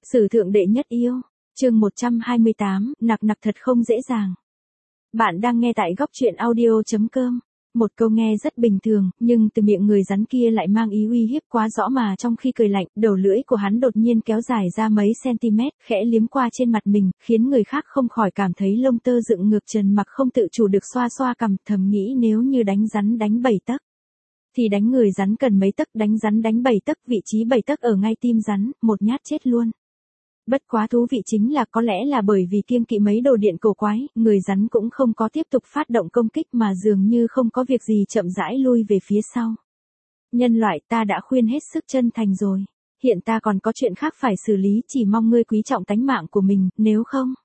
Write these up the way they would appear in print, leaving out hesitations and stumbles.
Sử thượng đệ nhất yêu, chương 128, nặc thật không dễ dàng. Bạn đang nghe tại góc truyện audio.com. Một câu nghe rất bình thường, nhưng từ miệng người rắn kia lại mang ý uy hiếp quá rõ mà trong khi cười lạnh, đầu lưỡi của hắn đột nhiên kéo dài ra mấy cm, khẽ liếm qua trên mặt mình, khiến người khác không khỏi cảm thấy lông tơ dựng ngược. Trần Mặc không tự chủ được xoa xoa cằm, thầm nghĩ nếu như đánh rắn đánh 7 tấc. Thì đánh người rắn cần mấy tấc, đánh rắn đánh 7 tấc, vị trí 7 tấc ở ngay tim rắn, một nhát chết luôn. Bất quá thú vị chính là có lẽ là bởi vì kiêng kỵ mấy đồ điện cổ quái, người rắn cũng không có tiếp tục phát động công kích mà dường như không có việc gì chậm rãi lui về phía sau. Nhân loại, ta đã khuyên hết sức chân thành rồi. Hiện ta còn có chuyện khác phải xử lý, chỉ mong ngươi quý trọng tánh mạng của mình, nếu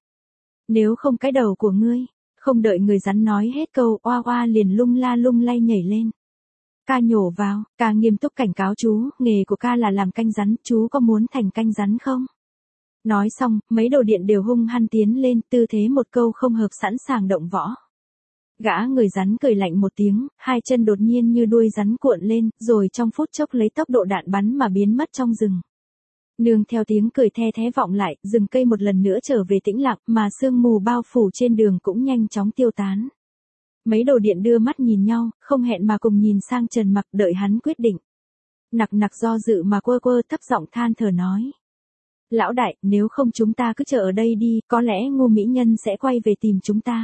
không cái đầu của ngươi. Không đợi người rắn nói hết câu, oa oa liền lung la lung lay nhảy lên. Ca nhổ vào, ca nghiêm túc cảnh cáo chú, nghề của ca là làm canh rắn, chú có muốn thành canh rắn không? Nói xong, mấy đồ điện đều hung hăng tiến lên, tư thế một câu không hợp sẵn sàng động võ. Gã người rắn cười lạnh một tiếng, hai chân đột nhiên như đuôi rắn cuộn lên, rồi trong phút chốc lấy tốc độ đạn bắn mà biến mất trong rừng. Nương theo tiếng cười the thé vọng lại, rừng cây một lần nữa trở về tĩnh lặng, mà sương mù bao phủ trên đường cũng nhanh chóng tiêu tán. Mấy đồ điện đưa mắt nhìn nhau, không hẹn mà cùng nhìn sang Trần Mặc, đợi hắn quyết định. Nặc do dự mà quơ thấp giọng than thở nói. Lão đại, nếu không chúng ta cứ chờ ở đây đi, có lẽ Ngô mỹ nhân sẽ quay về tìm chúng ta.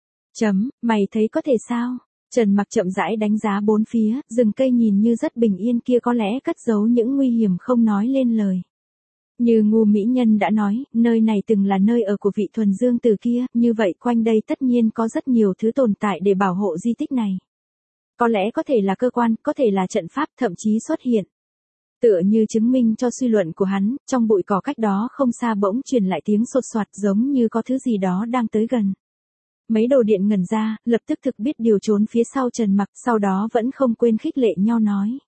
Mày thấy có thể sao? Trần Mặc chậm rãi đánh giá bốn phía, rừng cây nhìn như rất bình yên kia có lẽ cất giấu những nguy hiểm không nói lên lời. Như Ngô mỹ nhân đã nói, nơi này từng là nơi ở của vị thuần dương tử kia, như vậy quanh đây tất nhiên có rất nhiều thứ tồn tại để bảo hộ di tích này. Có lẽ có thể là cơ quan, có thể là trận pháp, thậm chí xuất hiện. Tựa như chứng minh cho suy luận của hắn, trong bụi cỏ cách đó không xa bỗng truyền lại tiếng sột soạt giống như có thứ gì đó đang tới gần. Mấy đồ điện ngẩn ra, lập tức thực biết điều trốn phía sau Trần Mặc, sau đó vẫn không quên khích lệ nhau nói.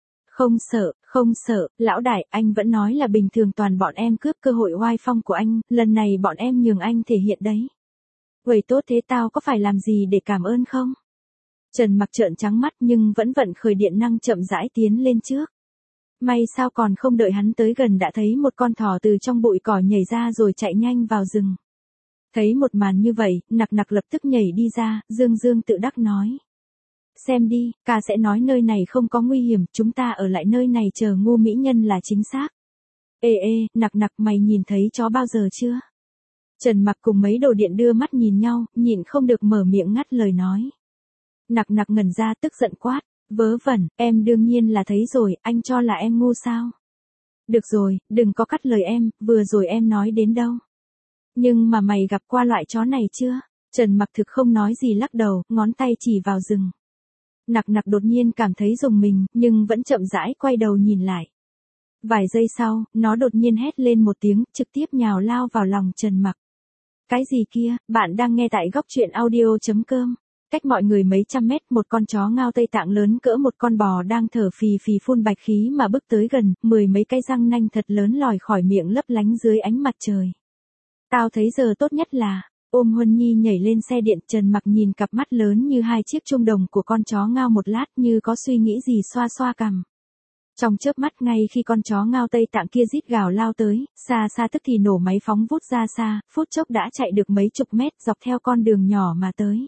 Không sợ, lão đại, anh vẫn nói là bình thường toàn bọn em cướp cơ hội oai phong của anh, lần này bọn em nhường anh thể hiện đấy. Vậy tốt thế tao có phải làm gì để cảm ơn không? Trần Mặc trợn trắng mắt nhưng vẫn vận khởi điện năng chậm rãi tiến lên trước. May sao còn không đợi hắn tới gần đã thấy một con thỏ từ trong bụi cỏ nhảy ra rồi chạy nhanh vào rừng. Thấy một màn như vậy, nặc lập tức nhảy đi ra, dương tự đắc nói. Xem đi, ca sẽ nói nơi này không có nguy hiểm, chúng ta ở lại nơi này chờ Ngô mỹ nhân là chính xác. Ê, nặc mày nhìn thấy chó bao giờ chưa? Trần Mặc cùng mấy đồ điện đưa mắt nhìn nhau, nhịn không được mở miệng ngắt lời nói. Nặc ngẩn ra tức giận quát. Vớ vẩn, em đương nhiên là thấy rồi, anh cho là em ngu sao? Được rồi, đừng có cắt lời em, vừa rồi em nói đến đâu. Nhưng mà mày gặp qua loại chó này chưa? Trần Mặc thực không nói gì lắc đầu, ngón tay chỉ vào rừng. Nặc đột nhiên cảm thấy rùng mình, nhưng vẫn chậm rãi quay đầu nhìn lại. Vài giây sau, nó đột nhiên hét lên một tiếng, trực tiếp nhào lao vào lòng Trần Mặc. Cái gì kia, bạn đang nghe tại góc truyện audio.com. Cách mọi người mấy trăm mét, một con chó ngao Tây Tạng lớn cỡ một con bò đang thở phì phì phun bạch khí mà bước tới gần, 10 mấy cái răng nanh thật lớn lòi khỏi miệng lấp lánh dưới ánh mặt trời. Tao thấy giờ tốt nhất là, ôm Huân Nhi nhảy lên xe điện. Trần Mặc nhìn cặp mắt lớn như hai chiếc chuông đồng của con chó ngao một lát như có suy nghĩ gì xoa xoa cằm. Trong chớp mắt ngay khi con chó ngao Tây Tạng kia rít gào lao tới, xa tức thì nổ máy phóng vút ra xa, phút chốc đã chạy được mấy chục mét dọc theo con đường nhỏ mà tới.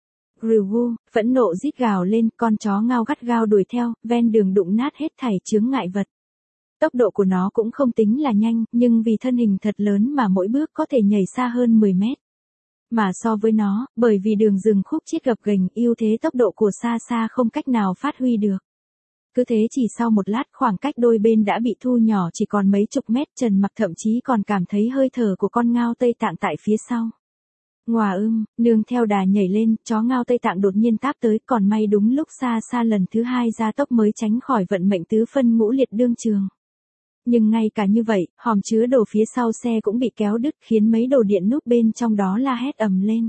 Rưu, phẫn nộ rít gào lên, con chó ngao gắt gao đuổi theo, ven đường đụng nát hết thảy chướng ngại vật. Tốc độ của nó cũng không tính là nhanh, nhưng vì thân hình thật lớn mà mỗi bước có thể nhảy xa hơn 10 mét. Mà so với nó, bởi vì đường rừng khúc chiết gập ghềnh, ưu thế tốc độ của xa không cách nào phát huy được. Cứ thế chỉ sau một lát khoảng cách đôi bên đã bị thu nhỏ chỉ còn mấy chục mét. Trần Mặc thậm chí còn cảm thấy hơi thở của con ngao Tây Tạng tại phía sau. Ngoà nương theo đà nhảy lên, chó ngao Tây Tạng đột nhiên táp tới, còn may đúng lúc xa lần thứ hai ra tốc mới tránh khỏi vận mệnh tứ phân ngũ liệt đương trường. Nhưng ngay cả như vậy, hòm chứa đồ phía sau xe cũng bị kéo đứt khiến mấy đồ điện núp bên trong đó la hét ầm lên.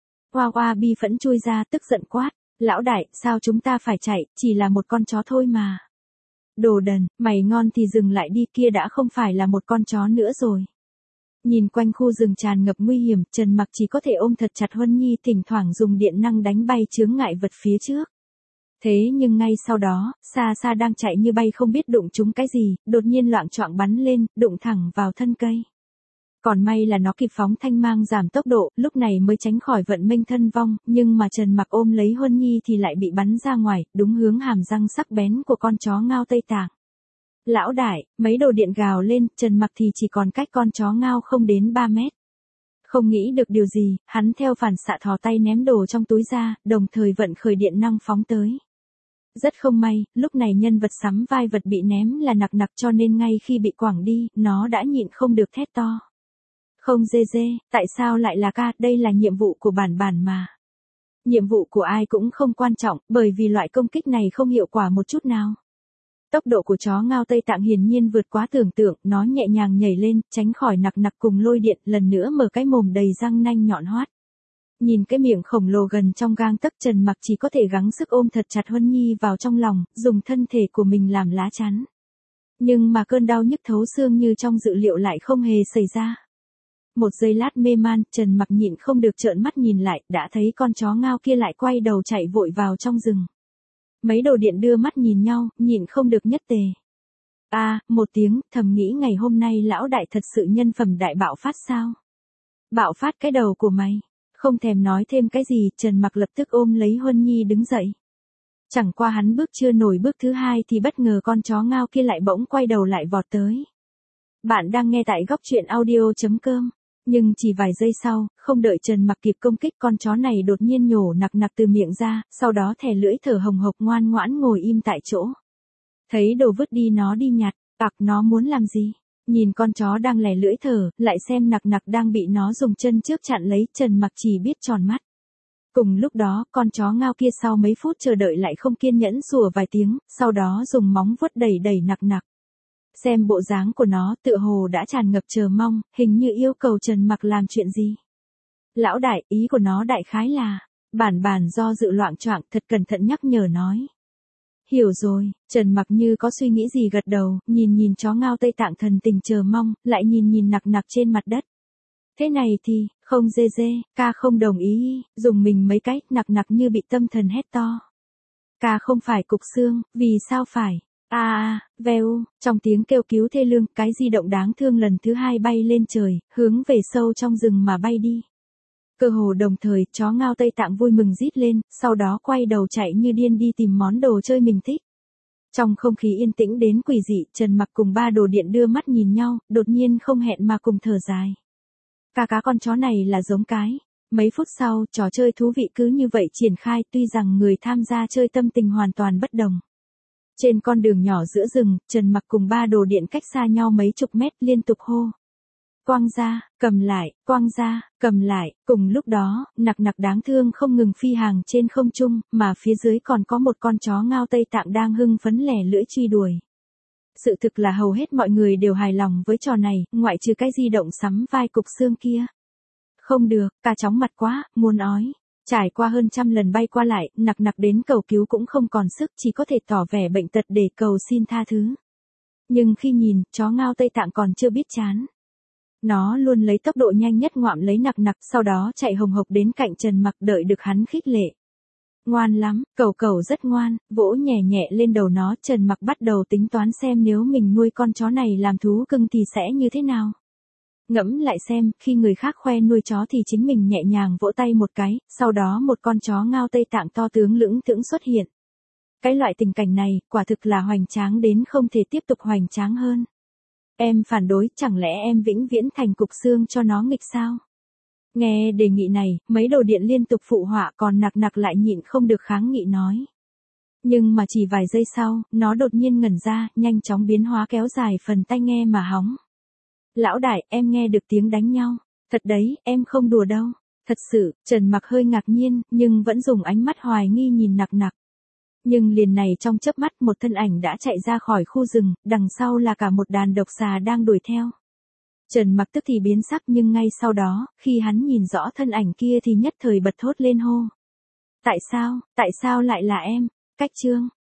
Oa bi phẫn chui ra tức giận quát, lão đại, sao chúng ta phải chạy, chỉ là một con chó thôi mà. Đồ đần, mày ngon thì dừng lại đi, kia đã không phải là một con chó nữa rồi. Nhìn quanh khu rừng tràn ngập nguy hiểm, Trần Mặc chỉ có thể ôm thật chặt Huân Nhi, thỉnh thoảng dùng điện năng đánh bay chướng ngại vật phía trước. Thế nhưng ngay sau đó, xa xa đang chạy như bay không biết đụng trúng cái gì, đột nhiên loạng choạng bắn lên, đụng thẳng vào thân cây. Còn may là nó kịp phóng thanh mang giảm tốc độ, lúc này mới tránh khỏi vận mệnh thân vong, nhưng mà Trần Mặc ôm lấy Huân Nhi thì lại bị bắn ra ngoài, đúng hướng hàm răng sắc bén của con chó ngao Tây Tạng. Lão đại, mấy đồ điện gào lên, Trần Mặc thì chỉ còn cách con chó ngao không đến 3 mét. Không nghĩ được điều gì, hắn theo phản xạ thò tay ném đồ trong túi ra, đồng thời vận khởi điện năng phóng tới. Rất không may, lúc này nhân vật sắm vai vật bị ném là nặc nặc cho nên ngay khi bị quẳng đi, nó đã nhịn không được thét to. Không dê dê, tại sao lại là ca, đây là nhiệm vụ của bản bản mà. Nhiệm vụ của ai cũng không quan trọng, bởi vì loại công kích này không hiệu quả một chút nào. Tốc độ của chó ngao Tây Tạng hiển nhiên vượt quá tưởng tượng, nó nhẹ nhàng nhảy lên, tránh khỏi nặc nặc cùng lôi điện, lần nữa mở cái mồm đầy răng nanh nhọn hoắt. Nhìn cái miệng khổng lồ gần trong gang tấc, Trần Mặc chỉ có thể gắng sức ôm thật chặt Huân Nhi vào trong lòng, dùng thân thể của mình làm lá chắn. Nhưng mà cơn đau nhức thấu xương như trong dự liệu lại không hề xảy ra. Một giây lát mê man, Trần Mặc nhịn không được trợn mắt nhìn lại, đã thấy con chó ngao kia lại quay đầu chạy vội vào trong rừng. Mấy đồ điện đưa mắt nhìn nhau, nhịn không được nhất tề. Một tiếng, thầm nghĩ ngày hôm nay lão đại thật sự nhân phẩm đại bạo phát sao? Bạo phát cái đầu của mày. Không thèm nói thêm cái gì, Trần Mặc lập tức ôm lấy Huân Nhi đứng dậy. Chẳng qua hắn bước chưa nổi bước thứ hai thì bất ngờ con chó ngao kia lại bỗng quay đầu lại vọt tới. Bạn đang nghe tại góc truyện audio.com. Nhưng chỉ vài giây sau, không đợi Trần Mặc kịp công kích, con chó này đột nhiên nhổ nặc nặc từ miệng ra, sau đó thè lưỡi thở hồng hộc ngoan ngoãn ngồi im tại chỗ. Thấy đồ vứt đi nó đi nhặt, nó muốn làm gì? Nhìn con chó đang lè lưỡi thở, lại xem nặc nặc đang bị nó dùng chân trước chặn lấy, Trần Mặc chỉ biết tròn mắt. Cùng lúc đó, con chó ngao kia sau mấy phút chờ đợi lại không kiên nhẫn sủa vài tiếng, sau đó dùng móng vuốt đẩy đẩy nặc nặc. Xem bộ dáng của nó, tựa hồ đã tràn ngập chờ mong, hình như yêu cầu Trần Mặc làm chuyện gì. Lão đại, ý của nó đại khái là, bản do dự loạng choạng, thật cẩn thận nhắc nhở nói. Hiểu rồi, Trần Mặc như có suy nghĩ gì gật đầu, nhìn chó ngao Tây Tạng thần tình chờ mong, lại nhìn nặc nặc trên mặt đất. Thế này thì, không dê dê, ca không đồng ý, dùng mình mấy cái, nặc nặc như bị tâm thần hét to. Ca không phải cục xương, vì sao phải? Veo, trong tiếng kêu cứu thê lương, cái di động đáng thương lần thứ hai bay lên trời, hướng về sâu trong rừng mà bay đi. Cơ hồ đồng thời, chó ngao Tây Tạng vui mừng rít lên, sau đó quay đầu chạy như điên đi tìm món đồ chơi mình thích. Trong không khí yên tĩnh đến quỷ dị, Trần Mặc cùng ba đồ điện đưa mắt nhìn nhau, đột nhiên không hẹn mà cùng thở dài. Cá con chó này là giống cái. Mấy phút sau, trò chơi thú vị cứ như vậy triển khai, tuy rằng người tham gia chơi tâm tình hoàn toàn bất đồng. Trên con đường nhỏ giữa rừng, Trần Mặc cùng ba đồ điện cách xa nhau mấy chục mét liên tục hô. Quăng ra, cầm lại, quăng ra, cầm lại, cùng lúc đó, nặc nặc đáng thương không ngừng phi hàng trên không trung, mà phía dưới còn có một con chó ngao Tây Tạng đang hưng phấn lẻ lưỡi truy đuổi. Sự thực là hầu hết mọi người đều hài lòng với trò này, ngoại trừ cái di động sắm vai cục xương kia. Không được, ca chóng mặt quá, muốn ói. Trải qua hơn 100 lần bay qua lại, nặc nặc đến cầu cứu cũng không còn sức, chỉ có thể tỏ vẻ bệnh tật để cầu xin tha thứ. Nhưng khi nhìn, chó ngao Tây Tạng còn chưa biết chán. Nó luôn lấy tốc độ nhanh nhất ngoạm lấy nặc nặc, sau đó chạy hồng hộc đến cạnh Trần Mặc đợi được hắn khích lệ. Ngoan lắm, cẩu rất ngoan, vỗ nhẹ nhẹ lên đầu nó, Trần Mặc bắt đầu tính toán xem nếu mình nuôi con chó này làm thú cưng thì sẽ như thế nào. Ngẫm lại xem, khi người khác khoe nuôi chó thì chính mình nhẹ nhàng vỗ tay một cái, sau đó một con chó ngao Tây Tạng to tướng lững thững xuất hiện. Cái loại tình cảnh này, quả thực là hoành tráng đến không thể tiếp tục hoành tráng hơn. Em phản đối, chẳng lẽ em vĩnh viễn thành cục xương cho nó nghịch sao? Nghe đề nghị này, mấy đồ điện liên tục phụ họa, còn nặc nặc lại nhịn không được kháng nghị nói. Nhưng mà chỉ vài giây sau, nó đột nhiên ngẩn ra, nhanh chóng biến hóa kéo dài phần tai nghe mà hóng. Lão đại, em nghe được tiếng đánh nhau. Thật đấy, em không đùa đâu. Thật sự, Trần Mặc hơi ngạc nhiên, nhưng vẫn dùng ánh mắt hoài nghi nhìn nặc nặc. Nhưng liền này trong chớp mắt một thân ảnh đã chạy ra khỏi khu rừng, đằng sau là cả một đàn độc xà đang đuổi theo. Trần Mặc tức thì biến sắc, nhưng ngay sau đó, khi hắn nhìn rõ thân ảnh kia thì nhất thời bật thốt lên hô. Tại sao lại là em? Cách chương.